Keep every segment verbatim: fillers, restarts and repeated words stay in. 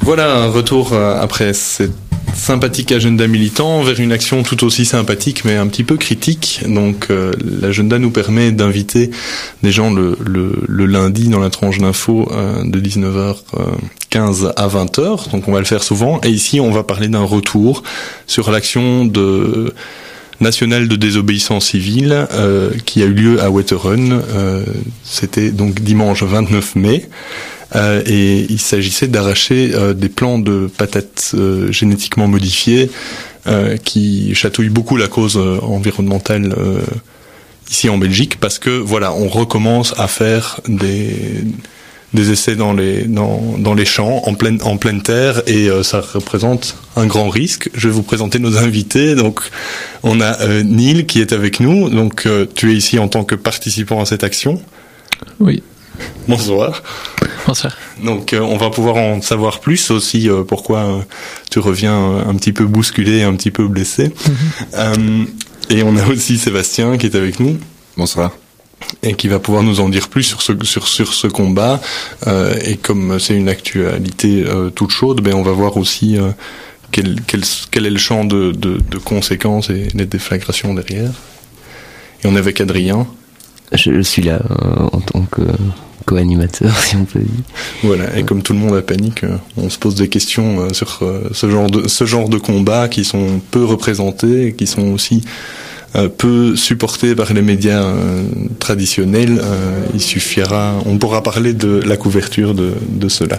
Voilà, un retour euh, après cette sympathique agenda militant vers une action tout aussi sympathique mais un petit peu critique. Donc euh, l'agenda nous permet d'inviter des gens le, le, le lundi dans la tranche d'info euh, de dix-neuf heures quinze à vingt heures. Donc on va le faire souvent. Et ici on va parler d'un retour sur l'action de nationale de désobéissance civile euh, qui a eu lieu à Wetteren. Euh, c'était donc dimanche vingt-neuf mai. Euh, et il s'agissait d'arracher euh, des plants de patates euh, génétiquement modifiées euh, qui chatouillent beaucoup la cause euh, environnementale euh, ici en Belgique, parce que voilà, on recommence à faire des des essais dans les dans dans les champs en pleine en pleine terre, et euh, ça représente un grand risque. Je vais vous présenter nos invités. Donc on a euh, Neil qui est avec nous. Donc euh, tu es ici en tant que participant à cette action. Oui. Bonsoir. Bonsoir. Donc euh, on va pouvoir en savoir plus aussi euh, pourquoi euh, tu reviens euh, un petit peu bousculé, un petit peu blessé. Mm-hmm. Euh, et on a aussi Sébastien qui est avec nous. Bonsoir. Et qui va pouvoir nous en dire plus sur ce sur sur ce combat. Euh, et comme c'est une actualité euh, toute chaude, ben on va voir aussi euh, quel quel quel est le champ de de, de conséquences et les déflagrations derrière. Et on est avec Adrien. Je suis là euh, en tant que co-animateur, si on peut dire. Voilà, et comme tout le monde a panique, on se pose des questions sur ce genre de ce genre de combats qui sont peu représentés, et qui sont aussi euh, peu supportés par les médias euh, traditionnels. Euh, il suffira, on pourra parler de la couverture de, de cela.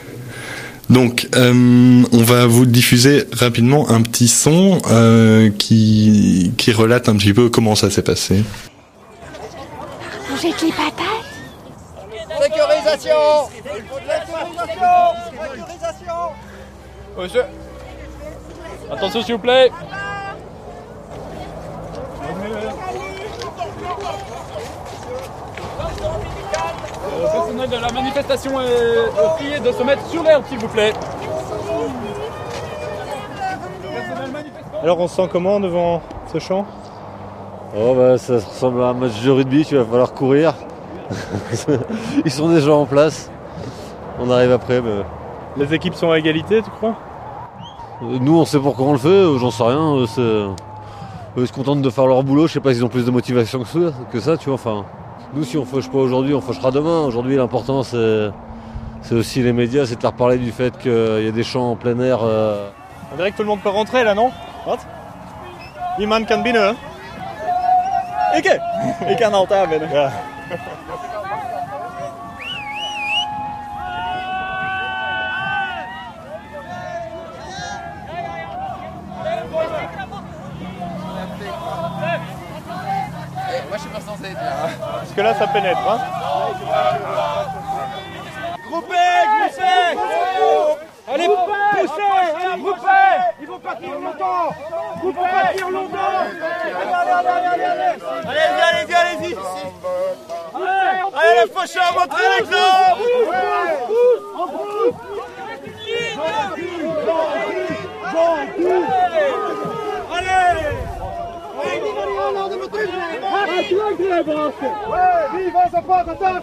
Donc, euh, on va vous diffuser rapidement un petit son euh, qui qui relate un petit peu comment ça s'est passé. Manger les patates. Sécurisation. Sécurisation. Sécurisation. Monsieur. Attention s'il vous plaît. Le personnel de la manifestation est prié de se mettre sur l'herbe s'il vous plaît. Alors on se sent comment devant ce champ ? Oh bah ça ressemble à un match de rugby, tu vas falloir courir. Ils sont déjà en place. On arrive après. Mais... Les équipes sont à égalité, tu crois ? Nous on sait pourquoi on le fait, j'en sais rien. C'est... Ils se contentent de faire leur boulot, je sais pas s'ils ont plus de motivation que ça, que ça tu vois. Enfin, nous si on fauche pas aujourd'hui, on fauchera demain. Aujourd'hui l'important c'est, c'est aussi les médias, c'est de leur parler du fait qu'il y a des champs en plein air. Euh... On dirait que tout le monde peut rentrer là, non ? What ? Iman kan binnen. Ikke? Ik kan altijd binnen. Ja. Moi je suis pas censé être là. Parce que là ça pénètre, hein ? Groupez, groupez. Allez, poussez, allez, groupez. Ils vont pas tenir longtemps. Ils vont pas tenir longtemps. Allez, allez, allez, allez. Allez-y, allez-y, allez-y. Allez, les faucheurs, montrez l'exemple. En groupe. Allez. Ouais, vive, ça passe, attaque.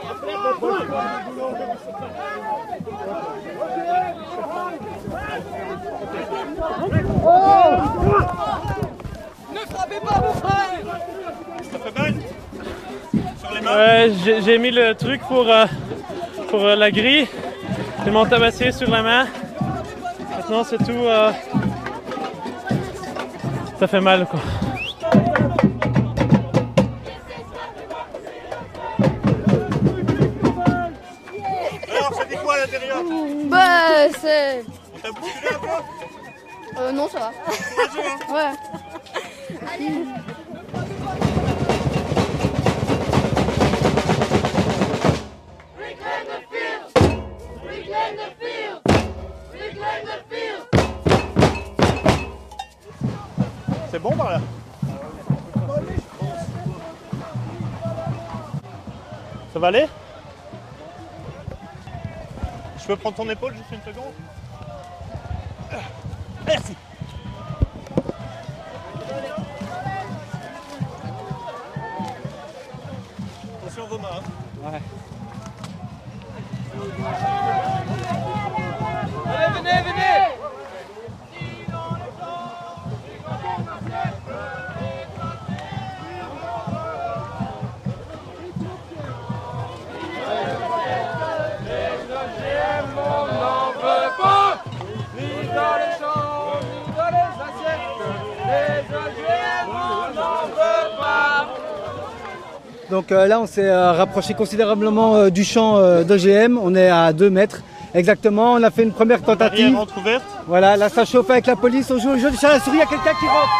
Ne frappez pas mon frère. Ça fait mal ? Sur les mains ? Ouais, j'ai, j'ai mis le truc pour, euh, pour euh, la grille. J'ai mon tabassier sur la main. Maintenant c'est tout. Euh... Ça fait mal quoi. Alors ça dit quoi à l'intérieur ? Bah, c'est. On t'a bousculé un peu ? Euh, non, ça va. Courageux, hein ? Ouais. Reclaim the field. Reclaim the field. Reclaim the field. C'est bon par là ? Ça va aller ? Je peux prendre ton épaule juste une seconde ? Merci. Attention vos mains. Hein. Ouais. Donc euh, là, on s'est euh, rapproché considérablement euh, du champ euh, d'O G M. On est à deux mètres exactement. On a fait une première tentative. Barrière entrouverte. Voilà, là ça chauffe avec la police. On joue au jeu du chat à la souris. Il y a quelqu'un qui rentre.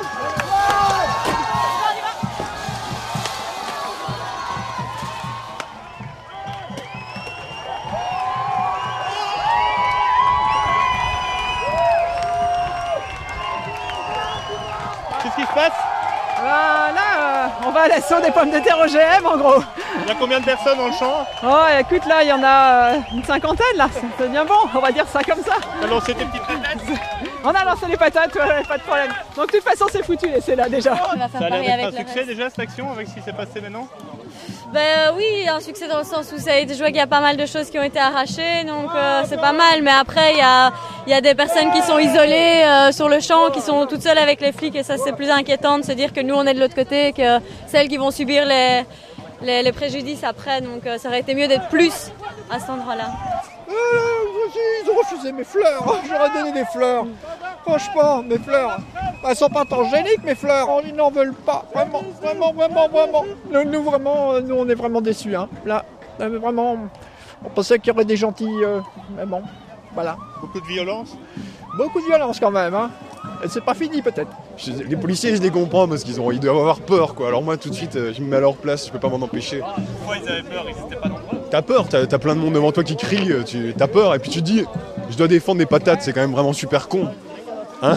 Qu'est-ce qui se passe? Bah, là, euh, on va à l'assaut des pommes de terre O G M en gros. Il y a combien de personnes dans le champ? Oh, écoute, là, il y en a euh, une cinquantaine là, c'est bien bon, on va dire ça comme ça. T'as lancé tes petites patates? On a lancé les patates, ouais, pas de problème. Donc, de toute façon, c'est foutu, c'est là déjà. Ça a l'air d'être un succès déjà cette action avec ce qui s'est passé maintenant? Ben oui, un succès dans le sens où ça a été joué qu'il y a pas mal de choses qui ont été arrachées, donc euh, c'est pas mal. Mais après, il y a, il y a des personnes qui sont isolées euh, sur le champ, qui sont toutes seules avec les flics, et ça c'est plus inquiétant de se dire que nous on est de l'autre côté, que celles qui vont subir les, les, les préjudices après. Donc euh, ça aurait été mieux d'être plus à cet endroit-là. Euh, ils ont refusé mes fleurs, j'aurais donné des fleurs. Franchement, mes fleurs, elles sont pas angéliques mes fleurs, ils n'en veulent pas, vraiment, vraiment, vraiment, vraiment. Nous, nous vraiment, nous on est vraiment déçus, hein. Là, vraiment, on pensait qu'il y aurait des gentils, euh, mais bon, voilà. Beaucoup de violence? Beaucoup de violence quand même, hein. Et c'est pas fini peut-être. Je, les policiers, je les comprends parce qu'ils ont, ils doivent avoir peur, quoi. Alors moi, tout de suite, euh, je me mets à leur place, je peux pas m'en empêcher. Pourquoi ils avaient peur? Ils étaient pas nombreux? T'as peur, t'as, t'as plein de monde devant toi qui crie, tu, t'as peur, et puis tu te dis, je dois défendre des patates, c'est quand même vraiment super con. Hein?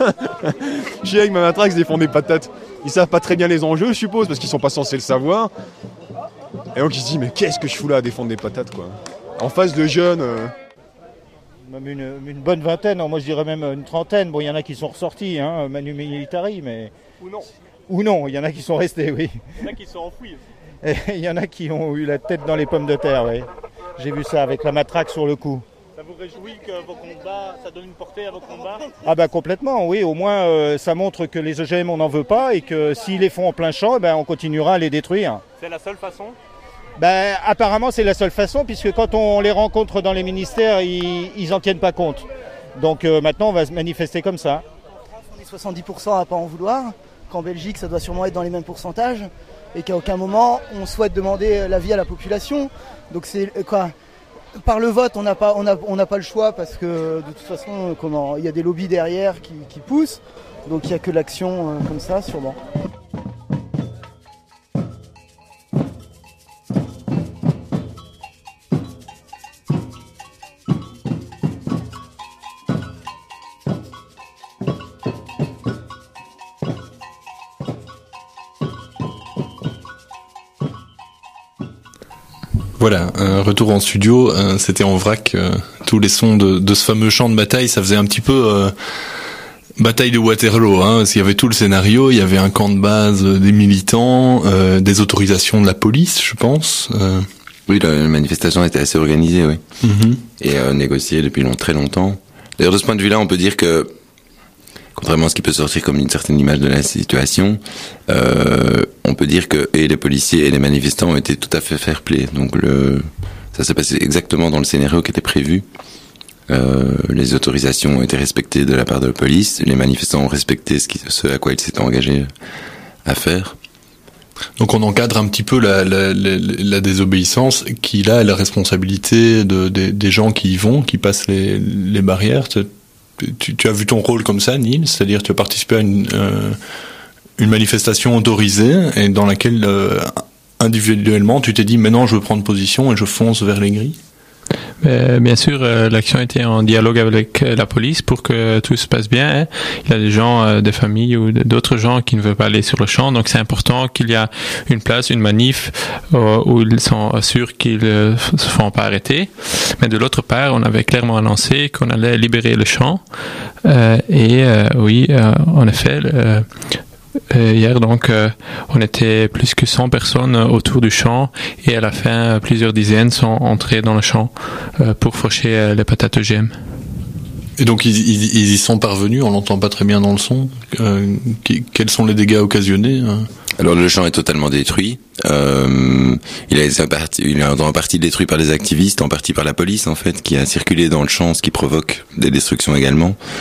Je suis avec ma matraque, je défends des patates. Ils savent pas très bien les enjeux, je suppose, parce qu'ils sont pas censés le savoir. Et donc ils se disent, mais qu'est-ce que je fous là à défendre des patates, quoi. En face de jeunes... Euh... Même une, une bonne vingtaine, moi je dirais même une trentaine. Bon, il y en a qui sont ressortis, hein, Manu Militari, mais... Ou non. Ou non, il y en a qui sont restés, oui. Il y en a qui sont enfouis. Et il y en a qui ont eu la tête dans les pommes de terre, oui. J'ai vu ça avec la matraque sur le coup. Ça vous réjouit que vos combats, ça donne une portée à vos combats? Ah bah complètement, oui. Au moins, euh, ça montre que les O G M, on n'en veut pas et que s'ils les font en plein champ, eh ben, on continuera à les détruire. C'est la seule façon? Ben, apparemment, c'est la seule façon, puisque quand on les rencontre dans les ministères, ils n'en tiennent pas compte. Donc euh, maintenant, on va se manifester comme ça. On est soixante-dix pour cent à pas en vouloir, qu'en Belgique, ça doit sûrement être dans les mêmes pourcentages, et qu'à aucun moment, on souhaite demander l'avis à la population. Donc c'est quoi? Par le vote, on n'a pas, on a, on n'a pas le choix, parce que de toute façon, comment, il y a des lobbies derrière qui, qui poussent. Donc il n'y a que l'action euh, comme ça, sûrement. Voilà, un retour en studio, euh, c'était en vrac, euh, tous les sons de, de ce fameux champ de bataille, ça faisait un petit peu euh, bataille de Waterloo, hein, parce qu'il y avait tout le scénario, il y avait un camp de base euh, des militants, euh, des autorisations de la police, je pense. Euh. Oui, la manifestation était assez organisée, oui, Mm-hmm. et euh, négociée depuis long, très longtemps. D'ailleurs, de ce point de vue-là, on peut dire que, contrairement à ce qui peut sortir comme une certaine image de la situation, euh, on peut dire que et les policiers et les manifestants ont été tout à fait fair-play. Donc le, ça s'est passé exactement dans le scénario qui était prévu. Euh, les autorisations ont été respectées de la part de la police. Les manifestants ont respecté ce, qui, ce à quoi ils s'étaient engagés à faire. Donc on encadre un petit peu la, la, la, la désobéissance qui là est la responsabilité de, de, des gens qui y vont, qui passent les, les barrières. Tu, tu as vu ton rôle comme ça, Neil, c'est-à-dire tu as participé à une, euh, une manifestation autorisée et dans laquelle euh, individuellement tu t'es dit maintenant je veux prendre position et je fonce vers les grilles. Euh, bien sûr, euh, l'action était en dialogue avec euh, la police pour que tout se passe bien. Hein. Il y a des gens, euh, des familles ou d'autres gens qui ne veulent pas aller sur le champ, donc c'est important qu'il y a une place, une manif euh, où ils sont sûrs qu'ils ne euh, se font pas arrêter. Mais de l'autre part, on avait clairement annoncé qu'on allait libérer le champ. Euh, et euh, oui, euh, en effet, euh, Euh, hier, donc, euh, on était plus que cent personnes autour du champ et à la fin, plusieurs dizaines sont entrées dans le champ euh, pour faucher euh, les patates O G M. Et donc, ils, ils, ils y sont parvenus, on l'entend pas très bien dans le son. Euh, qui, quels sont les dégâts occasionnés hein? Alors, le champ est totalement détruit. Euh, il, a, il est en partie détruit par les activistes, en partie par la police, en fait, qui a circulé dans le champ, ce qui provoque des destructions également.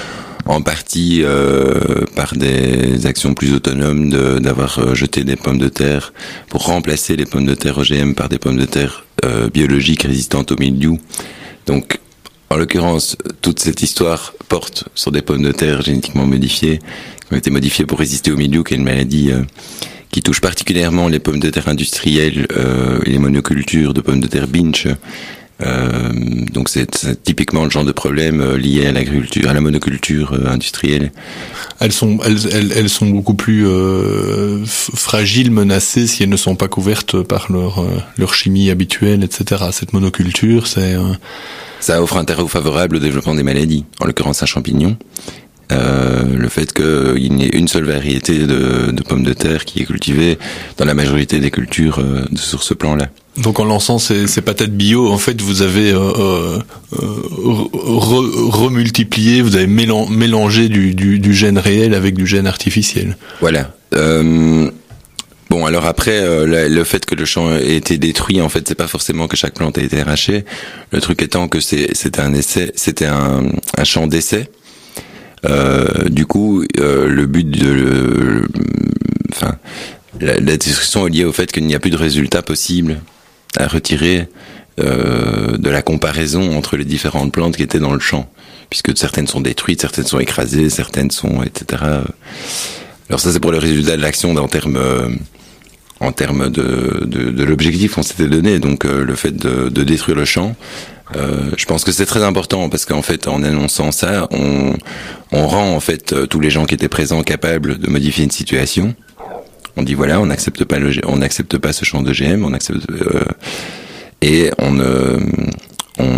en partie euh, par des actions plus autonomes de, d'avoir euh, jeté des pommes de terre pour remplacer les pommes de terre O G M par des pommes de terre euh, biologiques résistantes au mildiou. Donc, en l'occurrence, toute cette histoire porte sur des pommes de terre génétiquement modifiées, qui ont été modifiées pour résister au mildiou, qui est une maladie euh, qui touche particulièrement les pommes de terre industrielles euh, et les monocultures de pommes de terre binge. Euh, donc c'est, c'est typiquement le genre de problème euh, lié à l'agriculture, à la monoculture euh, industrielle. Elles sont, elles, elles, elles sont beaucoup plus euh, f- fragiles, menacées si elles ne sont pas couvertes par leur euh, leur chimie habituelle, et cetera. Cette monoculture, c'est euh... ça offre un terreau favorable au développement des maladies, en l'occurrence un champignon. Euh, le fait qu'il n'y ait une seule variété de, de pommes de terre qui est cultivée dans la majorité des cultures euh, sur ce plan-là. Donc en lançant ces, ces patates bio, en fait, vous avez euh, euh, re, remultiplié, vous avez mélan, mélangé du, du, du gène réel avec du gène artificiel. Voilà. Euh, bon, alors après, euh, le, le fait que le champ ait été détruit, en fait, c'est pas forcément que chaque plante a été arrachée. Le truc étant que c'est, c'était un essai, c'était un, un champ d'essai. Euh, du coup, euh, le but de, le, enfin, la, la destruction est liée au fait qu'il n'y a plus de résultats possibles à retirer euh, de la comparaison entre les différentes plantes qui étaient dans le champ, puisque certaines sont détruites, certaines sont écrasées, certaines sont, et cetera. Alors ça, c'est pour le résultat de l'action en termes, euh, en termes de, de, de l'objectif qu'on s'était donné. Donc, euh, le fait de, de détruire le champ. Euh, je pense que c'est très important parce qu'en fait, en annonçant ça, on, on rend en fait tous les gens qui étaient présents capables de modifier une situation. On dit voilà, on n'accepte pas le, on n'accepte pas ce champ d'O G M, on accepte euh, et on, euh, on,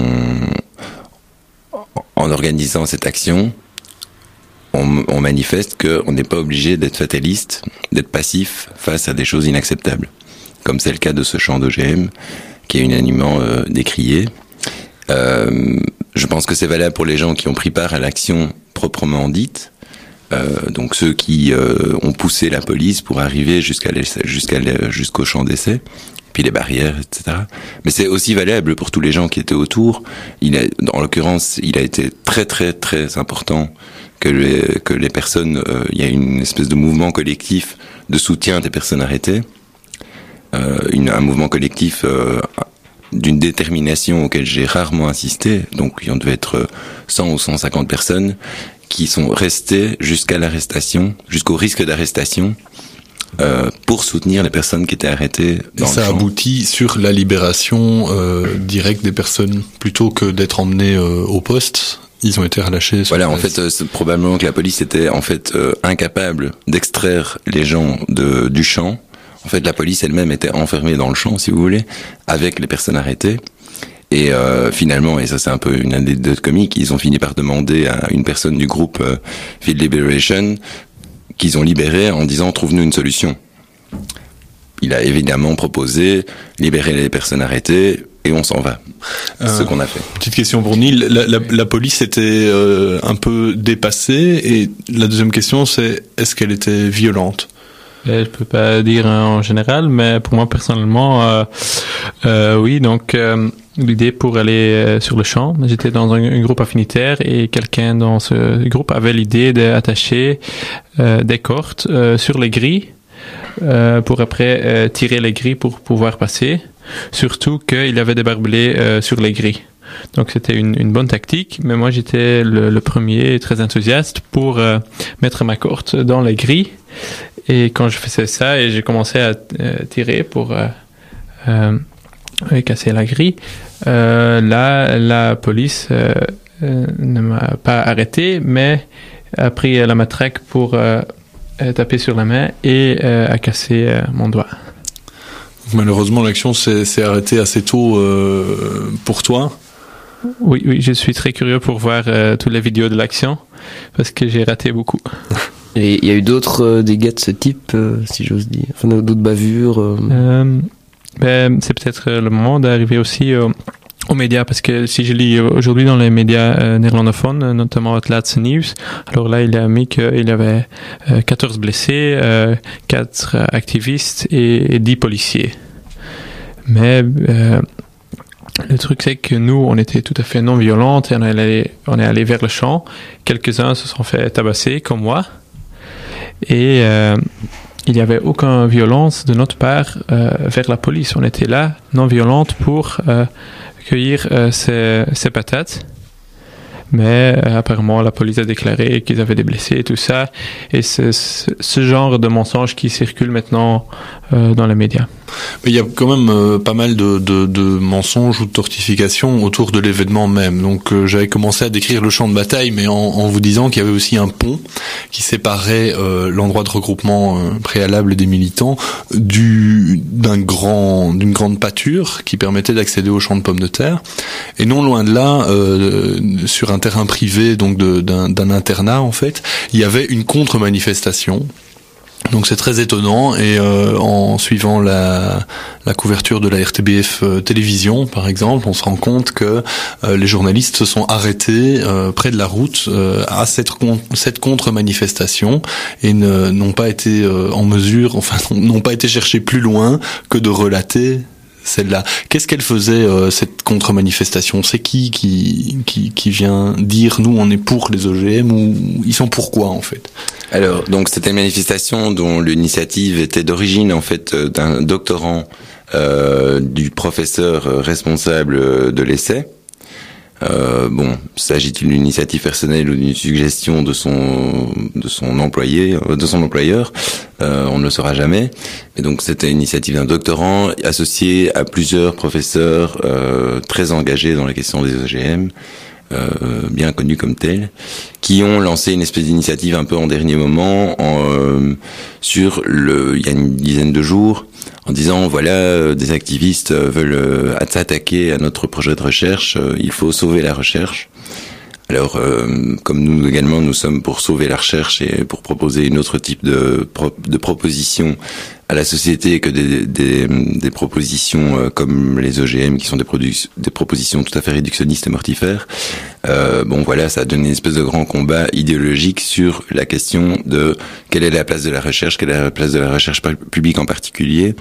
en organisant cette action, on, on manifeste qu'on n'est pas obligé d'être fataliste, d'être passif face à des choses inacceptables, comme c'est le cas de ce champ d'O G M qui est unanimement euh, décrié. Euh, je pense que c'est valable pour les gens qui ont pris part à l'action proprement dite, euh, donc ceux qui euh, ont poussé la police pour arriver jusqu'à jusqu'à jusqu'au champ d'essai, puis les barrières, et cetera. Mais c'est aussi valable pour tous les gens qui étaient autour. Il a, en l'occurrence, il a été très très très important que les, que les personnes, euh, il y a une espèce de mouvement collectif de soutien des personnes arrêtées, euh, une, un mouvement collectif euh, d'une détermination auquel j'ai rarement assisté, donc il en devait être cent ou cent cinquante personnes qui sont restées jusqu'à l'arrestation, jusqu'au risque d'arrestation, euh, pour soutenir les personnes qui étaient arrêtées dans Et ça le champ. aboutit sur la libération euh, directe des personnes, plutôt que d'être emmenées euh, au poste. Ils ont été relâchés. Voilà, en fait, euh, c'est probablement que la police était en fait euh, incapable d'extraire les gens de, du champ. En fait, la police elle-même était enfermée dans le champ, si vous voulez, avec les personnes arrêtées. Et euh, finalement, et ça c'est un peu une anecdote comique, ils ont fini par demander à une personne du groupe euh, Field Liberation qu'ils ont libéré en disant « trouve-nous une solution ». Il a évidemment proposé libérer les personnes arrêtées et on s'en va. C'est euh, ce qu'on a fait. Petite question pour Neil, la, la, la police était euh, un peu dépassée et la deuxième question c'est est-ce qu'elle était violente ? Je peux pas dire en général, mais pour moi personnellement, euh, euh, oui. Donc euh, l'idée pour aller euh, sur le champ, j'étais dans un, un groupe affinitaire et quelqu'un dans ce groupe avait l'idée d'attacher euh, des cordes euh, sur les grilles euh, pour après euh, tirer les grilles pour pouvoir passer. Surtout qu'il y avait des barbelés euh, sur les grilles. Donc c'était une, une bonne tactique, mais moi j'étais le, le premier très enthousiaste pour euh, mettre ma corde dans les grilles. Et quand je faisais ça et j'ai commencé à euh, tirer pour euh, euh, casser la grille, euh, là la police euh, euh, ne m'a pas arrêté, mais a pris la matraque pour euh, taper sur la main et euh, a cassé euh, mon doigt. Malheureusement, l'action s'est, s'est arrêtée assez tôt euh, pour toi. Oui, oui, je suis très curieux pour voir euh, toutes les vidéos de l'action parce que j'ai raté beaucoup. Et il y a eu d'autres euh, dégâts de ce type, euh, si j'ose dire, enfin d'autres bavures. Euh... Euh, ben, c'est peut-être le moment d'arriver aussi euh, aux médias parce que si je lis aujourd'hui dans les médias euh, néerlandophones, notamment het Laatste Nieuws, alors là il a mis qu'il y avait euh, quatorze blessés, euh, quatre activistes et, et dix policiers. Mais euh, le truc, c'est que nous, on était tout à fait non violentes et on est allé, on est allé vers le champ. Quelques-uns se sont fait tabasser, comme moi. Et euh, il n'y avait aucune violence de notre part euh, vers la police. On était là, non violente, pour euh, cueillir euh, ces, ces patates. Mais euh, apparemment, la police a déclaré qu'ils avaient des blessés et tout ça. Et c'est, c'est ce genre de mensonges qui circule maintenant euh, dans les médias. Mais il y a quand même euh, pas mal de, de, de mensonges ou de tortifications autour de l'événement même. Donc euh, j'avais commencé à décrire le champ de bataille, mais en, en vous disant qu'il y avait aussi un pont qui séparait euh, l'endroit de regroupement euh, préalable des militants du d'un grand d'une grande pâture qui permettait d'accéder au champ de pommes de terre. Et non loin de là, euh, sur un terrain privé, donc de, d'un, d'un internat en fait, il y avait une contre-manifestation. Donc c'est très étonnant, et euh, en suivant la, la couverture de la R T B F euh, télévision par exemple, on se rend compte que euh, les journalistes se sont arrêtés euh, près de la route euh, à cette, con- cette contre-manifestation et ne, n'ont pas été euh, en mesure, enfin n'ont pas été chercher plus loin que de relater celle-là. Qu'est-ce qu'elle faisait, euh, cette contre-manifestation? C'est qui, qui qui qui vient dire nous on est pour les O G M, ou ils sont pour quoi en fait? Alors, donc c'était une manifestation dont l'initiative était d'origine en fait d'un doctorant euh, du professeur responsable de l'essai. Euh, bon, s'agit-il d'une initiative personnelle ou d'une suggestion de son de son employé, de son employeur, euh, on ne le saura jamais. Et donc c'était une initiative d'un doctorant associé à plusieurs professeurs euh, très engagés dans la question des O G M, euh, bien connus comme tels, qui ont lancé une espèce d'initiative un peu en dernier moment, en, euh, sur le, il y a une dizaine de jours, en disant voilà, euh, des activistes veulent euh, s'attaquer à notre projet de recherche, euh, il faut sauver la recherche. Alors, euh, comme nous également, nous sommes pour sauver la recherche et pour proposer une autre type de, pro- de proposition à la société que des, des, des propositions euh, comme les O G M, qui sont des, produ- des propositions tout à fait réductionnistes et mortifères. Euh, bon, voilà, ça a donné une espèce de grand combat idéologique sur la question de quelle est la place de la recherche, quelle est la place de la recherche publique en particulier,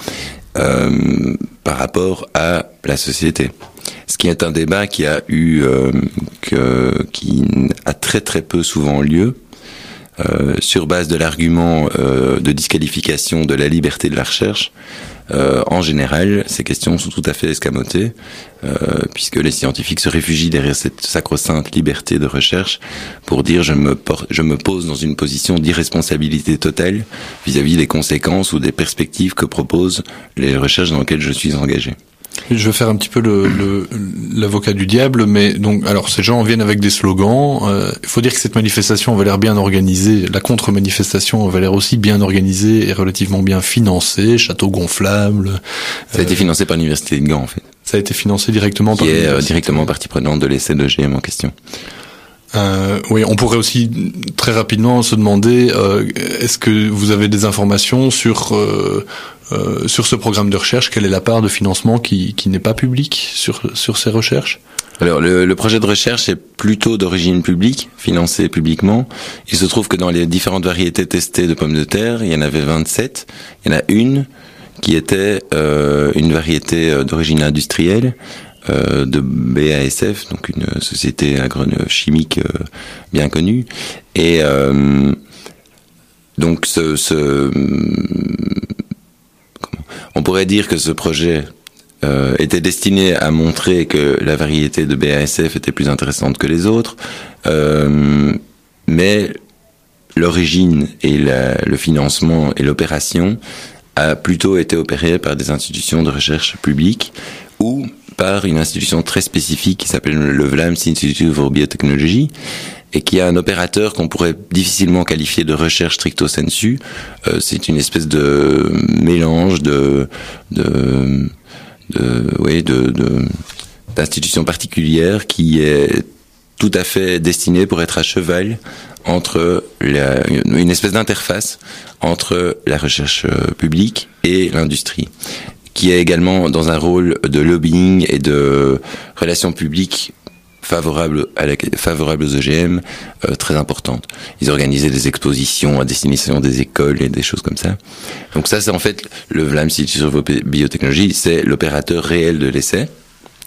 euh, par rapport à la société. Ce qui est un débat qui a eu, euh, que, qui a très très peu souvent lieu, euh, sur base de l'argument euh, de disqualification de la liberté de la recherche. Euh, en général, ces questions sont tout à fait escamotées, euh, puisque les scientifiques se réfugient derrière cette sacro-sainte liberté de recherche pour dire je me, por- je me pose dans une position d'irresponsabilité totale vis-à-vis des conséquences ou des perspectives que proposent les recherches dans lesquelles je suis engagé. Je vais faire un petit peu le, le, l'avocat du diable, mais donc, alors ces gens viennent avec des slogans. Euh, il faut dire que cette manifestation avait l'air bien organisée. La contre-manifestation avait l'air aussi bien organisée et relativement bien financée. Château gonflable. Ça a euh, été financé par l'université de Gand, en fait. Ça a été financé directement qui par est euh, directement partie prenante de l'essai de G M en question. Euh, oui, on pourrait aussi très rapidement se demander euh, est-ce que vous avez des informations sur euh, euh, sur ce programme de recherche? Quelle est la part de financement qui qui n'est pas publique sur sur ces recherches? Alors le, le projet de recherche est plutôt d'origine publique, financé publiquement. Il se trouve que dans les différentes variétés testées de pommes de terre, il y en avait vingt-sept. Il y en a une qui était euh, une variété d'origine industrielle. Euh, de B A S F, donc une société agrochimique euh, bien connue, et euh, donc ce, ce comment, on pourrait dire que ce projet euh, était destiné à montrer que la variété de B A S F était plus intéressante que les autres, euh, mais l'origine et la, le financement et l'opération a plutôt été opéré par des institutions de recherche publiques ou par une institution très spécifique qui s'appelle le V L A M S Institute for Biotechnology, et qui a un opérateur qu'on pourrait difficilement qualifier de recherche stricto sensu. Euh, c'est une espèce de mélange de, de, de, oui, de, de, d'institutions particulières qui est tout à fait destinée pour être à cheval entre la, une espèce d'interface entre la recherche publique et l'industrie, qui est également dans un rôle de lobbying et de relations publiques favorables à la, favorables aux O G M, euh, très importantes. Ils organisaient des expositions à destination des écoles et des choses comme ça. Donc ça, c'est en fait le V L A M Institute for Biotechnology, c'est l'opérateur réel de l'essai.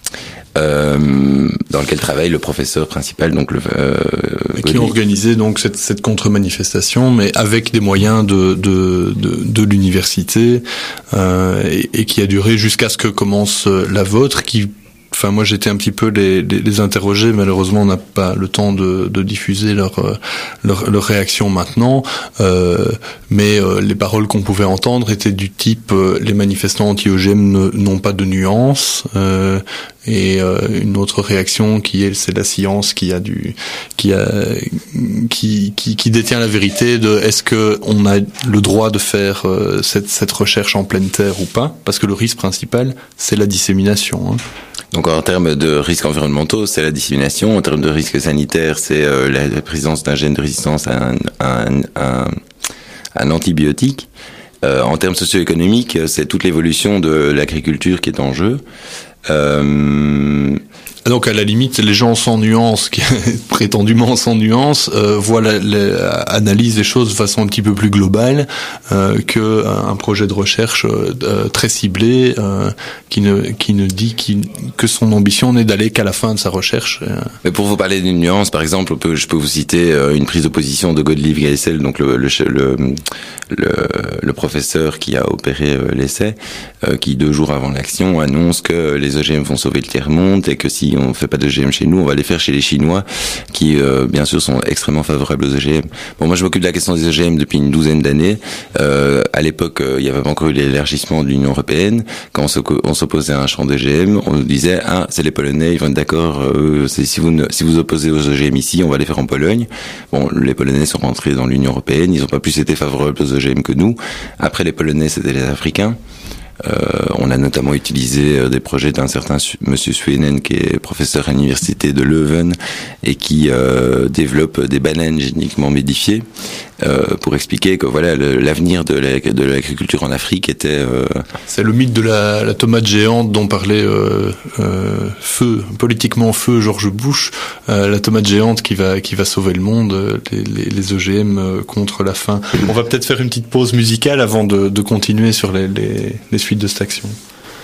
euh, dans lequel travaille le professeur principal, donc le euh, et qui a organisé donc cette, cette contre-manifestation, mais avec des moyens de de de, de l'université euh, et, et qui a duré jusqu'à ce que commence la vôtre, qui Enfin, moi, j'étais un petit peu les, les, les interroger. Malheureusement, on n'a pas le temps de, de diffuser leur, leur, leur réaction maintenant. Euh, mais euh, les paroles qu'on pouvait entendre étaient du type euh, les manifestants anti-O G M ne, n'ont pas de nuances. Euh, et euh, une autre réaction qui est c'est la science qui a du qui a qui qui, qui détient la vérité de est-ce que on a le droit de faire euh, cette cette recherche en pleine terre ou pas, parce que le risque principal c'est la dissémination. Hein. Donc en termes de risques environnementaux, c'est la dissémination. En termes de risques sanitaires, c'est euh, la présence d'un gène de résistance à un, à un, à un, à un antibiotique. Euh, en termes socio-économiques, c'est toute l'évolution de l'agriculture qui est en jeu. Euh, Donc à la limite, les gens sans nuance, qui prétendument sans nuance, euh, voient la, la, analysent les choses de façon un petit peu plus globale euh, que un projet de recherche euh, très ciblé euh, qui ne qui ne dit qui, que son ambition n'est d'aller qu'à la fin de sa recherche. Mais pour vous parler d'une nuance, par exemple, on peut, je peux vous citer euh, une prise de position de Gottlieb Geisel, donc le le, le le le professeur qui a opéré euh, l'essai, euh, qui deux jours avant l'action annonce que les O G M vont sauver le tiers-monde et que si on fait pas d'O G M chez nous, on va les faire chez les Chinois, qui euh, bien sûr sont extrêmement favorables aux O G M. Bon, moi je m'occupe de la question des O G M depuis une douzaine d'années. Euh, à l'époque, euh, il y avait pas encore eu l'élargissement de l'Union européenne. Quand on, on s'opposait à un champ d'O G M, on nous disait ah c'est les Polonais, ils vont être d'accord. Euh, c'est, si vous ne, si vous opposez aux O G M ici, on va les faire en Pologne. Bon, les Polonais sont rentrés dans l'Union européenne, ils ont pas plus été favorables aux O G M que nous. Après les Polonais, c'était les Africains. Euh, on a notamment utilisé euh, des projets d'un certain su- Monsieur Suenen qui est professeur à l'université de Leuven et qui euh, développe des bananes génétiquement modifiées euh, pour expliquer que voilà le, l'avenir de, la, de l'agriculture en Afrique était. Euh... C'est le mythe de la, la tomate géante dont parlait euh, euh, feu politiquement feu George Bush, euh, la tomate géante qui va qui va sauver le monde, les, les, les O G M euh, contre la faim. On va peut-être faire une petite pause musicale avant de, de continuer sur les, les, les suites de cette action.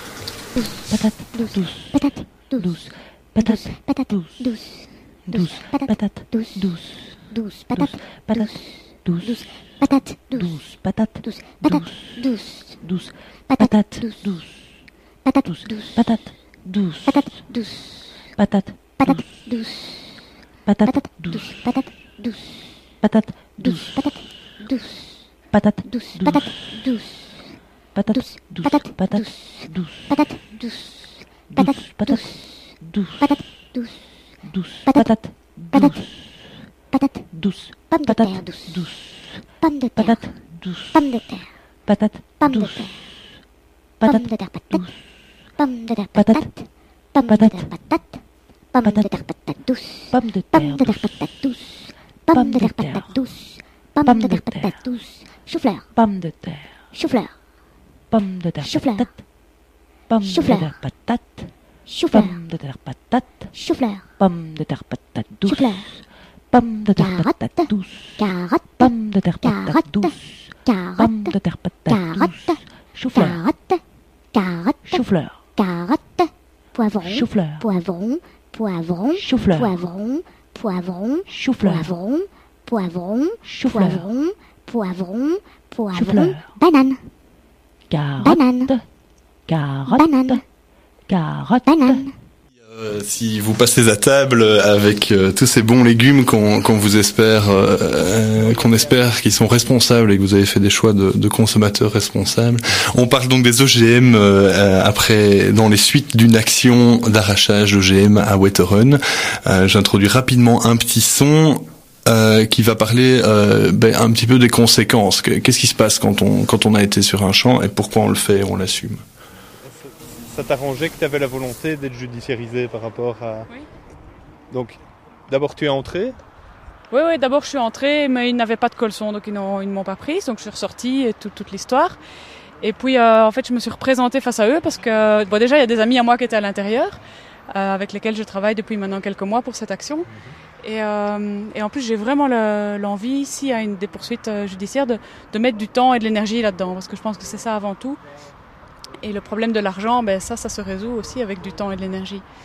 Patate douce, patate douce, patate patate douce, douce, patate douce, douce, douce, patate patate douce, patate douce, patate douce, patate douce, douce, patate douce, patate douce, patate douce, patate douce, patate patate douce, patate douce, patate douce, patate douce, patate douce, patate douce, patate douce. Patate douce, patate patate douce, patate douce, patate patate douce, patate douce, douce, patate patate patate douce, pomme de terre douce, pomme de terre douce, pomme de terre, patate pomme de terre, patate de terre patate, pomme de terre patate, pomme de terre patate, pomme de terre patate douce, pomme de terre patate douce, pomme de terre patate douce, pomme de terre patate douce, chou-fleur, pomme de terre, chou-fleur. Pomme de terre patate, pomme de terre patate, pomme de terre patate, chou-fleur, pomme de terre patate douce, pomme de terre patate douce, carotte, pomme de terre patate douce, pomme de terre patate douce, chou-fleur, carotte, chou-fleur, carotte, poivron, chou-fleur, poivron, poivron, chou-fleur, poivron, poivron, chou-fleur, poivron, poivron, chou-fleur, poivron, poivron, banane. Carotte, banane, carotte, banane, carotte, banane. Euh, si vous passez à table avec euh, tous ces bons légumes qu'on, qu'on vous espère, euh, euh, qu'on espère qu'ils sont responsables et que vous avez fait des choix de, de consommateurs responsables. On parle donc des O G M euh, après, dans les suites d'une action d'arrachage d'O G M à Wetteren. Euh, j'introduis rapidement un petit son. Euh, qui va parler euh, ben, un petit peu des conséquences. Qu'est-ce qui se passe quand on quand on a été sur un champ et pourquoi on le fait et on l'assume. Ça t'arrangeait que tu avais la volonté d'être judiciarisé par rapport à... Oui. Donc, d'abord tu es entré. Oui, oui, d'abord je suis entrée, mais ils n'avaient pas de caleçon, donc ils, n'ont, ils ne m'ont pas prise. Donc je suis ressortie et tout, toute l'histoire. Et puis, euh, en fait, je me suis représentée face à eux parce que, bon, déjà, il y a des amis à moi qui étaient à l'intérieur, euh, avec lesquels je travaille depuis maintenant quelques mois pour cette action. Et, euh, et en plus, j'ai vraiment le, l'envie, ici, à une des poursuites judiciaires, de, de mettre du temps et de l'énergie là-dedans, parce que je pense que c'est ça avant tout. Et le problème de l'argent, ben ça, ça se résout aussi avec du temps et de l'énergie.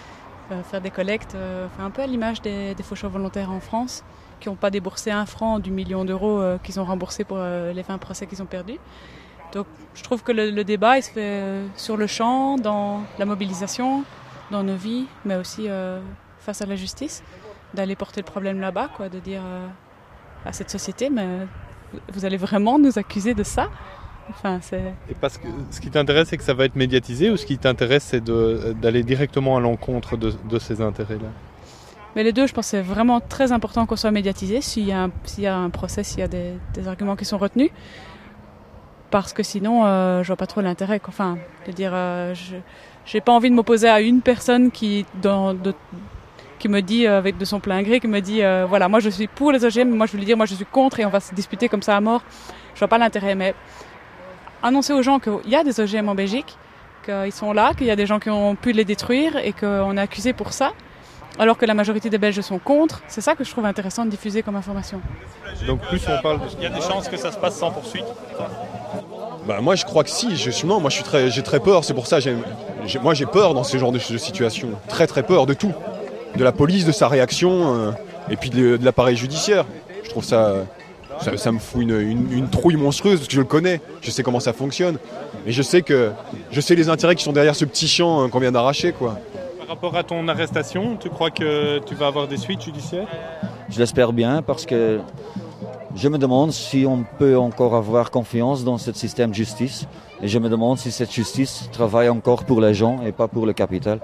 euh, faire des collectes, euh, enfin, un peu à l'image des, des faucheurs volontaires en France, qui n'ont pas déboursé un franc du million d'euros euh, qu'ils ont remboursé pour euh, les vingt procès qu'ils ont perdus. Donc je trouve que le, le débat il se fait euh, sur le champ, dans la mobilisation, dans nos vies, mais aussi euh, face à la justice, d'aller porter le problème là-bas, quoi, de dire euh, à cette société, mais vous allez vraiment nous accuser de ça? Enfin, c'est... Et parce que ce qui t'intéresse, c'est que ça va être médiatisé, ou ce qui t'intéresse, c'est de, d'aller directement à l'encontre de, de ces intérêts-là? Mais les deux, je pense que c'est vraiment très important qu'on soit médiatisé s'il y a un, s'il y a un procès, s'il y a des, des arguments qui sont retenus. Parce que sinon, euh, je vois pas trop l'intérêt. Quoi. Enfin, de dire, euh, je j'ai pas envie de m'opposer à une personne qui, dans, de, qui me dit, euh, avec de son plein gré, qui me dit, euh, voilà, moi je suis pour les O G M, mais moi je veux lui dire, moi je suis contre, et on va se disputer comme ça à mort. Je vois pas l'intérêt. Mais annoncer aux gens qu'il y a des O G M en Belgique, qu'ils sont là, qu'il y a des gens qui ont pu les détruire et qu'on est accusé pour ça, alors que la majorité des Belges sont contre, c'est ça que je trouve intéressant de diffuser comme information. Donc plus on parle de... Il y a des chances que ça se passe sans poursuite? Bah moi je crois que si, je, non, moi je suis très, j'ai très peur, c'est pour ça, j'ai, j'ai, moi j'ai peur dans ce genre de, de situation, très très peur de tout, de la police, de sa réaction, euh, et puis de, de l'appareil judiciaire. Je trouve ça, ça, ça me fout une, une, une trouille monstrueuse, parce que je le connais, je sais comment ça fonctionne, et je sais que, je sais les intérêts qui sont derrière ce petit champ hein, qu'on vient d'arracher, quoi. Par rapport à ton arrestation, tu crois que tu vas avoir des suites judiciaires? Je l'espère bien, parce que je me demande si on peut encore avoir confiance dans ce système de justice. Et je me demande si cette justice travaille encore pour les gens et pas pour le capital.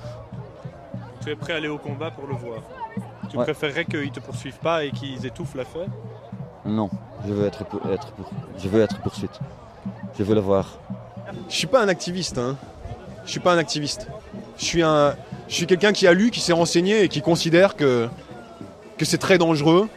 Tu es prêt à aller au combat pour le voir? Tu ouais. préférerais qu'ils ne te poursuivent pas et qu'ils étouffent l'affaire? Non, je veux être, pour, être pour, je veux être poursuite. Je veux le voir. Je suis pas un activiste, hein. Je suis pas un activiste. Je suis, un, je suis quelqu'un qui a lu, qui s'est renseigné et qui considère que, que c'est très dangereux,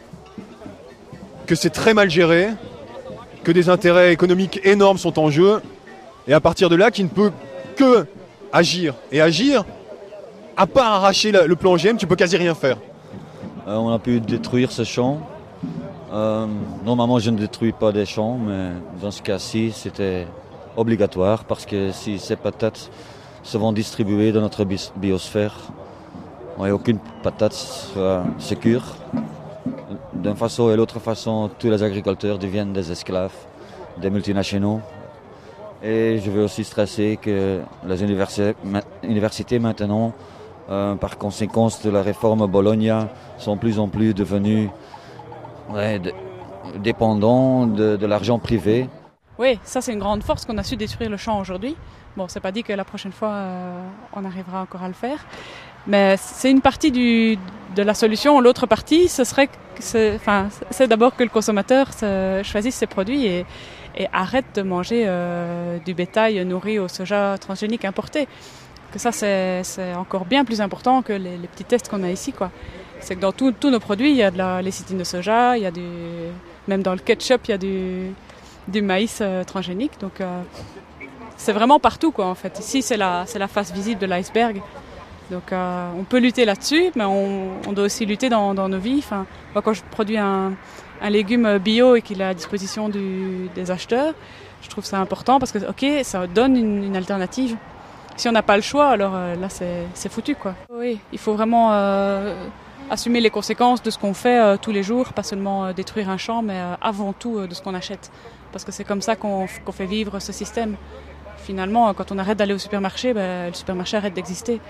que c'est très mal géré, que des intérêts économiques énormes sont en jeu, et à partir de là, qui ne peut que agir. Et agir, à part arracher le plan O G M, tu peux quasi rien faire. Euh, on a pu détruire ce champ. Euh, normalement, je ne détruis pas des champs, mais dans ce cas-ci, c'était obligatoire, parce que si ces patates se vont distribuer dans notre bi- biosphère, et aucune patate sera sécure. D'une façon et l'autre façon, tous les agriculteurs deviennent des esclaves, des multinationaux. Et je veux aussi stresser que les universités, universités maintenant, euh, par conséquence de la réforme Bologna, sont de plus en plus devenues ouais, de, dépendants de, de l'argent privé. Oui, ça c'est une grande force qu'on a su détruire le champ aujourd'hui. Bon, c'est pas dit que la prochaine fois euh, on arrivera encore à le faire. Mais c'est une partie du, de la solution. L'autre partie, ce serait que c'est, enfin, c'est d'abord que le consommateur se, choisisse ses produits et, et arrête de manger euh, du bétail nourri au soja transgénique importé. Que ça, c'est, c'est encore bien plus important que les, les petits tests qu'on a ici, quoi. C'est que dans tous nos produits, il y a de la lécithine de soja, il y a du, même dans le ketchup, il y a du, du maïs euh, transgénique. Donc, euh, c'est vraiment partout, quoi, en fait. Ici, c'est la, c'est la face visible de l'iceberg. Donc euh, on peut lutter là-dessus, mais on, on doit aussi lutter dans, dans nos vies. Enfin, moi, quand je produis un, un légume bio et qu'il est à disposition du, des acheteurs, je trouve ça important parce que ok, ça donne une, une alternative. Si on n'a pas le choix, alors euh, là c'est, c'est foutu, quoi. Oui, il faut vraiment euh, assumer les conséquences de ce qu'on fait euh, tous les jours, pas seulement euh, détruire un champ, mais euh, avant tout euh, de ce qu'on achète. Parce que c'est comme ça qu'on, qu'on fait vivre ce système. Finalement, quand on arrête d'aller au supermarché, ben, le supermarché arrête d'exister.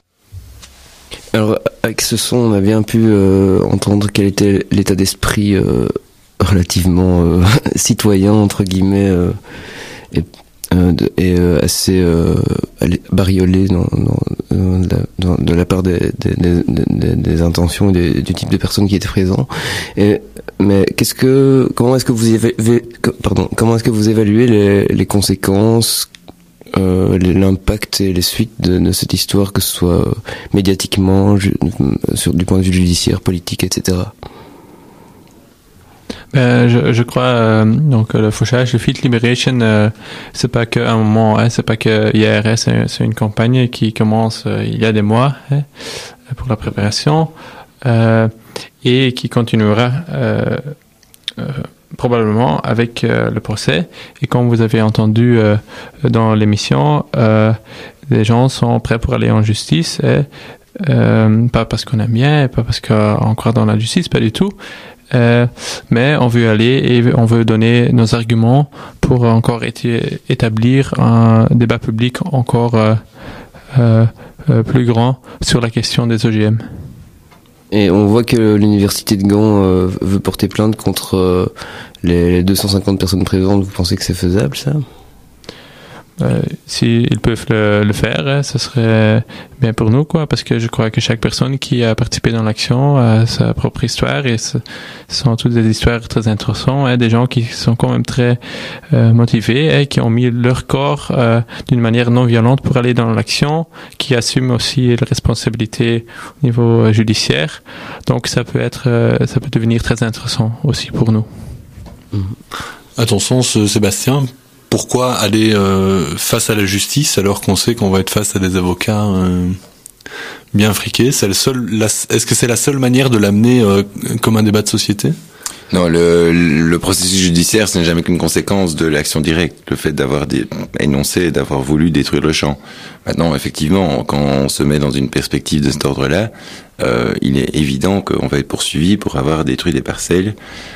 Alors, avec ce son, on a bien pu euh, entendre quel était l'état d'esprit euh, relativement euh, citoyen, entre guillemets, euh, et, euh, de, et euh, assez euh, bariolé dans, dans, dans la, dans, de la part des, des, des, des, des intentions et des, du type de personnes qui étaient présents. Et, mais qu'est-ce que, comment est-ce que vous évaluez, pardon, comment est-ce que vous évaluez les, les conséquences? Euh, l'impact et les suites de, de cette histoire, que ce soit médiatiquement, ju- sur du point de vue judiciaire, politique, et cetera. Ben, je, je crois euh, donc le fauchage, le Fleet Liberation, euh, c'est pas qu'un moment, hein, c'est pas que I R S, c'est, c'est une campagne qui commence euh, il y a des mois hein, pour la préparation euh, et qui continuera euh, euh, probablement avec euh, le procès. Et comme vous avez entendu euh, dans l'émission, euh, les gens sont prêts pour aller en justice et Euh, pas parce qu'on aime bien, pas parce qu'on croit dans la justice, pas du tout. Euh, mais on veut aller et on veut donner nos arguments pour encore éti- établir un débat public encore euh, euh, euh, plus grand sur la question des O G M. Et on voit que l'université de Gand euh, veut porter plainte contre euh, les deux cent cinquante personnes présentes. Vous pensez que c'est faisable, ça ? Euh, S'ils peuvent le, le faire, hein, ce serait bien pour nous, quoi, parce que je crois que chaque personne qui a participé dans l'action a sa propre histoire et ce sont toutes des histoires très intéressantes, hein, des gens qui sont quand même très euh, motivés et qui ont mis leur corps euh, d'une manière non violente pour aller dans l'action, qui assument aussi les responsabilités au niveau euh, judiciaire. Donc ça peut être, euh, ça peut devenir très intéressant aussi pour nous. À ton sens, Sébastien, pourquoi aller euh, face à la justice alors qu'on sait qu'on va être face à des avocats euh, bien friqués ? C'est le seul, la, est-ce que c'est la seule manière de l'amener euh, comme un débat de société ? Non, le, le processus judiciaire, ce n'est jamais qu'une conséquence de l'action directe, le fait d'avoir des, énoncé, d'avoir voulu détruire le champ. Maintenant, effectivement, quand on se met dans une perspective de cet ordre-là, euh, il est évident qu'on va être poursuivi pour avoir détruit des parcelles.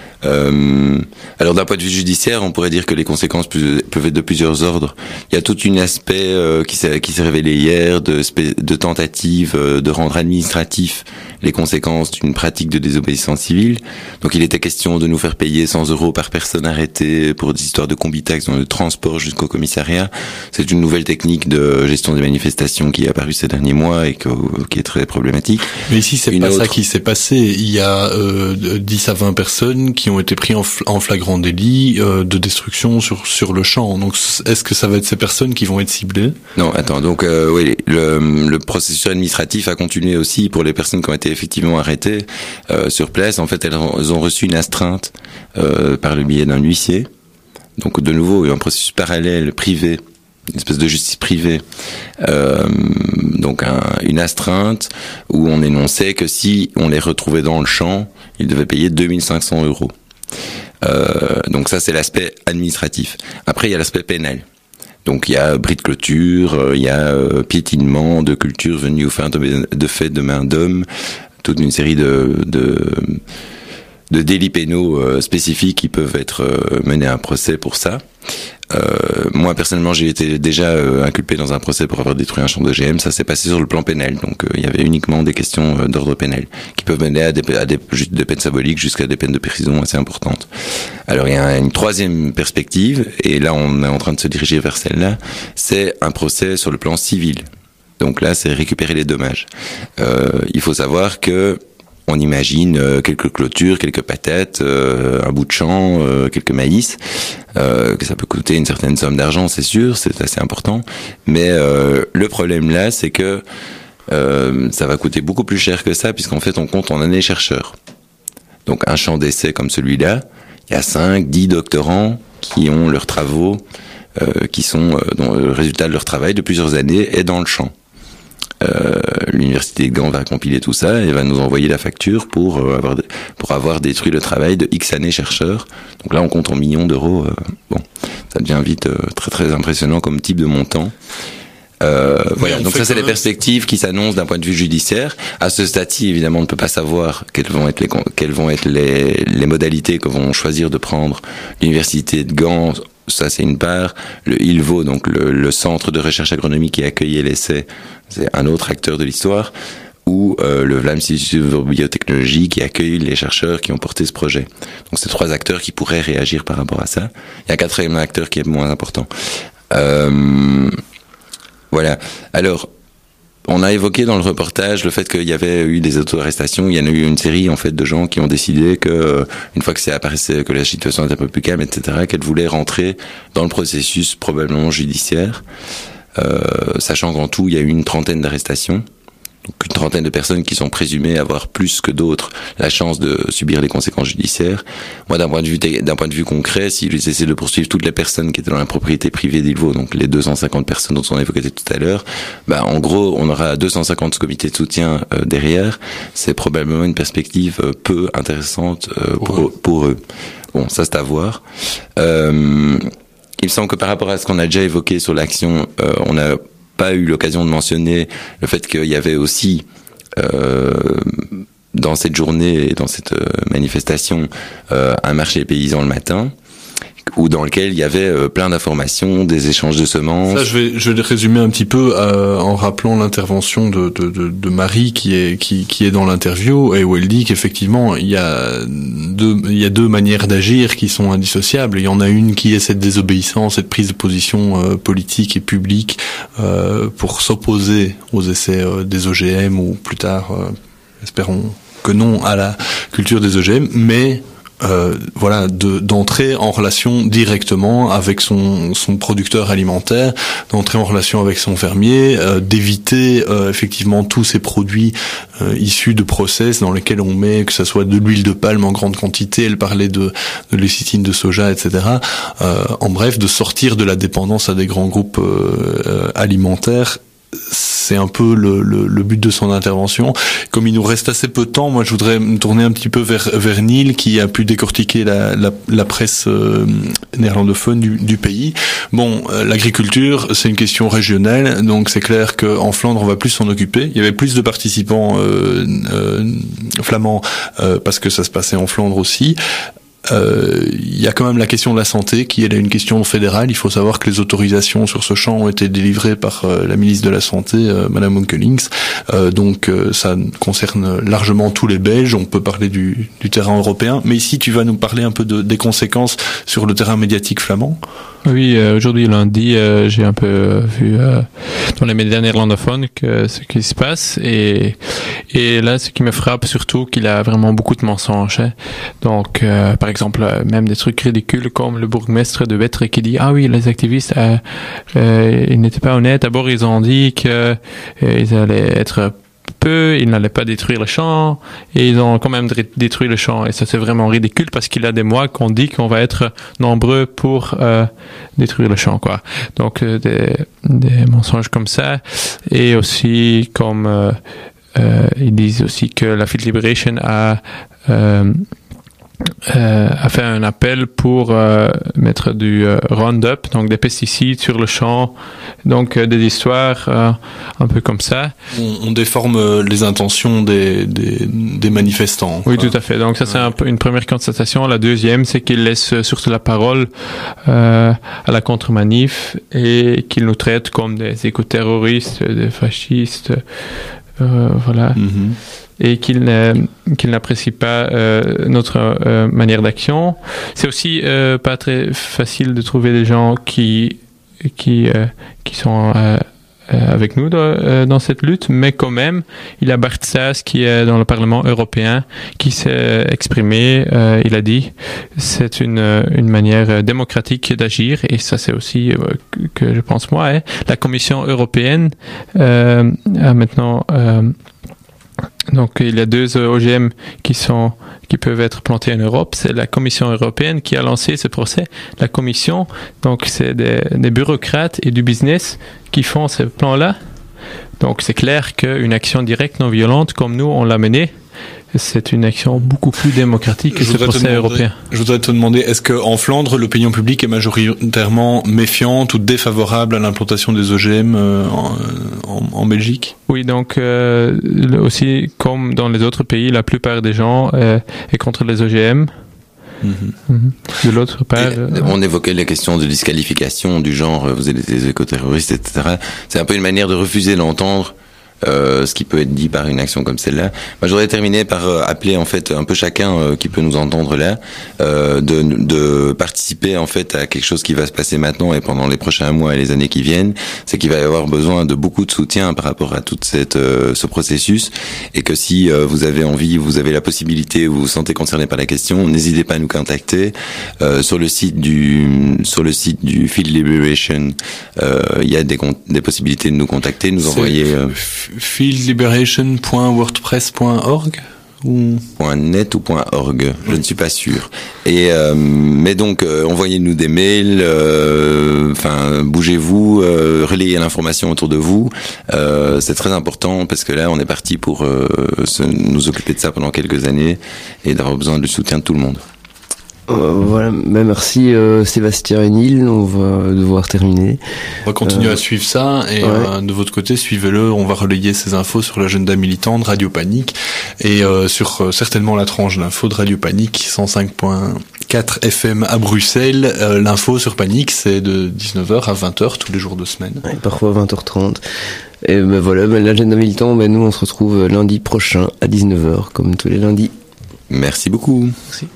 Euh, alors d'un point de vue judiciaire, on pourrait dire que les conséquences peuvent être de plusieurs ordres. Il y a tout un aspect euh, qui s'est qui s'est révélé hier de de tentative euh, de rendre administratif les conséquences d'une pratique de désobéissance civile. Donc il était question de nous faire payer cent euros par personne arrêtée pour des histoires de combi-tax dans le transport jusqu'au commissariat. C'est une nouvelle technique de gestion des manifestations qui est apparue ces derniers mois et que, qui est très problématique. Mais ici c'est une pas autre... ça qui s'est passé. Il y a euh, dix à vingt personnes qui ont été pris en, fl- en flagrant délit euh, de destruction sur sur le champ. Donc est-ce que ça va être ces personnes qui vont être ciblées ? Non, attends. Donc euh, oui, le, le processus administratif a continué aussi pour les personnes qui ont été effectivement arrêtées euh, sur place. En fait, elles ont, elles ont reçu une astreinte euh, par le biais d'un huissier. Donc de nouveau, il y a un processus parallèle privé, une espèce de justice privée. Euh, donc un, une astreinte où on énonçait que si on les retrouvait dans le champ, ils devaient payer deux mille cinq cents euros. Euh, donc ça, c'est l'aspect administratif. Après, il y a l'aspect pénal. Donc il y a bris de clôture, euh, il y a euh, piétinement de culture venue au fin de, de fait de main d'homme, toute une série de, de, de délits pénaux euh, spécifiques qui peuvent être euh, menés à un procès pour ça. Euh, moi personnellement j'ai été déjà euh, inculpé dans un procès pour avoir détruit un champ d'O G M. Ça s'est passé sur le plan pénal, donc euh, il y avait uniquement des questions euh, d'ordre pénal qui peuvent mener à des, à des, juste des peines symboliques jusqu'à des peines de prison assez importantes. Alors il y a une troisième perspective, et là on est en train de se diriger vers celle-là, c'est un procès sur le plan civil. Donc là c'est récupérer les dommages. Euh, il faut savoir que on imagine euh, quelques clôtures, quelques patates, euh, un bout de champ, euh, quelques maïs, euh, que ça peut coûter une certaine somme d'argent, c'est sûr, c'est assez important. Mais euh, le problème là, c'est que euh, ça va coûter beaucoup plus cher que ça, puisqu'en fait on compte en années chercheurs. Donc un champ d'essai comme celui-là, il y a cinq, dix doctorants qui ont leurs travaux, euh, qui sont euh, dont le résultat de leur travail de plusieurs années est dans le champ. Euh, l'université de Gand va compiler tout ça et va nous envoyer la facture pour euh, avoir pour avoir détruit le travail de X années chercheurs. Donc là on compte en millions d'euros. Euh, bon, ça devient vite euh, très très impressionnant comme type de montant. Euh, voilà, donc ça c'est les perspectives qui s'annoncent d'un point de vue judiciaire. À ce stade-ci, évidemment, on ne peut pas savoir quelles vont être les quelles vont être les, les modalités que vont choisir de prendre l'université de Gand. Ça, c'est une part. Le I L V O, donc le, le centre de recherche agronomique qui accueillait l'essai, c'est un autre acteur de l'histoire, ou euh, le V L A M Institut de biotechnologie qui accueille les chercheurs qui ont porté ce projet. Donc, c'est trois acteurs qui pourraient réagir par rapport à ça. Il y a un quatrième acteur qui est moins important. Euh, voilà. Alors, on a évoqué dans le reportage le fait qu'il y avait eu des auto-arrestations. Il y en a eu une série en fait de gens qui ont décidé que, une fois que c'est apparaissait que la situation était un peu plus calme, et cetera, qu'elles voulaient rentrer dans le processus probablement judiciaire, euh, sachant qu'en tout il y a eu une trentaine d'arrestations. Donc une trentaine de personnes qui sont présumées avoir plus que d'autres la chance de subir les conséquences judiciaires. Moi, d'un point de vue d'un point de vue concret, s'ils essaient de poursuivre toutes les personnes qui étaient dans la propriété privée d'I L V O, donc les deux cent cinquante personnes dont on a évoqué tout à l'heure, bah en gros, on aura deux cent cinquante comités de soutien euh, derrière. C'est probablement une perspective euh, peu intéressante euh, pour, ouais. pour eux. Bon, ça c'est à voir. Euh, il me semble que par rapport à ce qu'on a déjà évoqué sur l'action, euh, on a pas eu l'occasion de mentionner le fait qu'il y avait aussi euh, dans cette journée et dans cette euh, manifestation euh, un marché paysan le matin, ou dans lequel il y avait euh, plein d'informations, des échanges de semences. Ça, je vais, je vais résumer un petit peu euh, en rappelant l'intervention de, de, de, de Marie qui est qui, qui est dans l'interview et où elle dit qu'effectivement il y a deux il y a deux manières d'agir qui sont indissociables. Il y en a une qui est cette désobéissance, cette prise de position euh, politique et publique euh, pour s'opposer aux essais euh, des O G M ou plus tard, euh, espérons que non, à la culture des O G M, mais Euh, voilà, de, d'entrer en relation directement avec son, son producteur alimentaire, d'entrer en relation avec son fermier, euh, d'éviter euh, effectivement tous ces produits euh, issus de process dans lesquels on met, que ce soit de l'huile de palme en grande quantité, elle parlait de, de lécithine de soja, et cetera. Euh, en bref, de sortir de la dépendance à des grands groupes euh, alimentaires. C'est un peu le, le, le but de son intervention. Comme il nous reste assez peu de temps, moi je voudrais me tourner un petit peu vers, vers Neil, qui a pu décortiquer la, la, la presse euh, néerlandophone du, du pays. Bon, euh, l'agriculture, c'est une question régionale, donc c'est clair qu'en Flandre, on va plus s'en occuper. Il y avait plus de participants euh, euh, flamands euh, parce que ça se passait en Flandre aussi. Il euh, y a quand même la question de la santé qui est une question fédérale. Il faut savoir que les autorisations sur ce champ ont été délivrées par euh, la ministre de la Santé, euh, Madame Onkelings. Euh, donc euh, ça concerne largement tous les Belges. On peut parler du, du terrain européen. Mais ici, tu vas nous parler un peu de, des conséquences sur le terrain médiatique flamand. Oui, euh, aujourd'hui lundi, euh, j'ai un peu euh, vu euh, dans les médias néerlandophones que ce qui se passe et et là, ce qui me frappe surtout, qu'il a vraiment beaucoup de mensonges. Hein. Donc, euh, par exemple, euh, même des trucs ridicules comme le bourgmestre de Wetteren qui dit ah oui, les activistes, euh, euh, ils n'étaient pas honnêtes. D'abord, ils ont dit que euh, ils allaient être peu, ils n'allaient pas détruire le champ et ils ont quand même détruit le champ et ça c'est vraiment ridicule parce qu'il y a des mois qu'on dit qu'on va être nombreux pour euh, détruire le champ quoi. Donc euh, des, des mensonges comme ça et aussi comme euh, euh, ils disent aussi que la Field Liberation a euh, Euh, a fait un appel pour euh, mettre du euh, Roundup, donc des pesticides sur le champ, donc euh, des histoires euh, un peu comme ça. On, on déforme les intentions des, des, des manifestants. Oui, quoi. Tout à fait. Donc ça ouais. C'est un peu une première constatation. La deuxième, c'est qu'il laisse surtout la parole euh, à la contre-manif et qu'il nous traite comme des éco-terroristes, des fascistes, euh, voilà. Mm-hmm. Et qu'il, n'a, qu'il n'apprécie pas euh, notre euh, manière d'action. C'est aussi euh, pas très facile de trouver des gens qui qui euh, qui sont euh, avec nous dans, euh, dans cette lutte, mais quand même, il y a Bart Staes qui est dans le Parlement européen, qui s'est exprimé. Euh, il a dit, c'est une une manière démocratique d'agir, et ça c'est aussi euh, que, que je pense moi. Hein. La Commission européenne euh, a maintenant euh, donc il y a deux O G M qui sont qui peuvent être plantés en Europe. C'est la Commission européenne qui a lancé ce procès. La Commission, donc c'est des, des bureaucrates et du business qui font ces plans-là. Donc c'est clair qu'une action directe non violente comme nous on l'a menée, c'est une action beaucoup plus démocratique que ce procès demander, européen. Je voudrais te demander, est-ce qu'en Flandre, l'opinion publique est majoritairement méfiante ou défavorable à l'implantation des O G M euh, en, en, en Belgique ? Oui, donc euh, aussi, comme dans les autres pays, la plupart des gens euh, est contre les O G M. Mm-hmm. De l'autre part, euh, on évoquait les questions de disqualification du genre vous êtes des éco-terroristes, et cetera. C'est un peu une manière de refuser d'entendre Euh, ce qui peut être dit par une action comme celle-là. Moi, j'aurais terminé par euh, appeler en fait un peu chacun euh, qui peut nous entendre là, euh, de, de participer en fait à quelque chose qui va se passer maintenant et pendant les prochains mois et les années qui viennent. C'est qu'il va y avoir besoin de beaucoup de soutien par rapport à toute cette euh, ce processus, et que si euh, vous avez envie, vous avez la possibilité, vous vous sentez concerné par la question, n'hésitez pas à nous contacter euh, sur le site du sur le ssite du Field Liberation. Euh, il y a des des possibilités de nous contacter, nous envoyer. Euh, field liberation point wordpress point org ou .net ou .org, je ne suis pas sûr. Et euh, mais donc euh, envoyez-nous des mails, enfin euh, bougez-vous, euh, relayez l'information autour de vous. Euh, c'est très important parce que là on est parti pour euh, se, nous occuper de ça pendant quelques années et d'avoir besoin du soutien de tout le monde. Euh, voilà, ben merci euh, Sébastien et Neil, on va devoir terminer. On va continuer euh, à suivre ça et ouais. euh, de votre côté, suivez-le, on va relayer ces infos sur l'agenda militant de Radio Panique et euh, sur euh, certainement la tranche d'info de Radio Panique cent cinq point quatre F M à Bruxelles. Euh, l'info sur Panique, c'est de dix-neuf heures à vingt heures tous les jours de semaine. Ouais, parfois vingt heures trente. Et ben voilà, ben l'agenda militant, ben nous on se retrouve lundi prochain à dix-neuf heures comme tous les lundis. Merci beaucoup. Merci.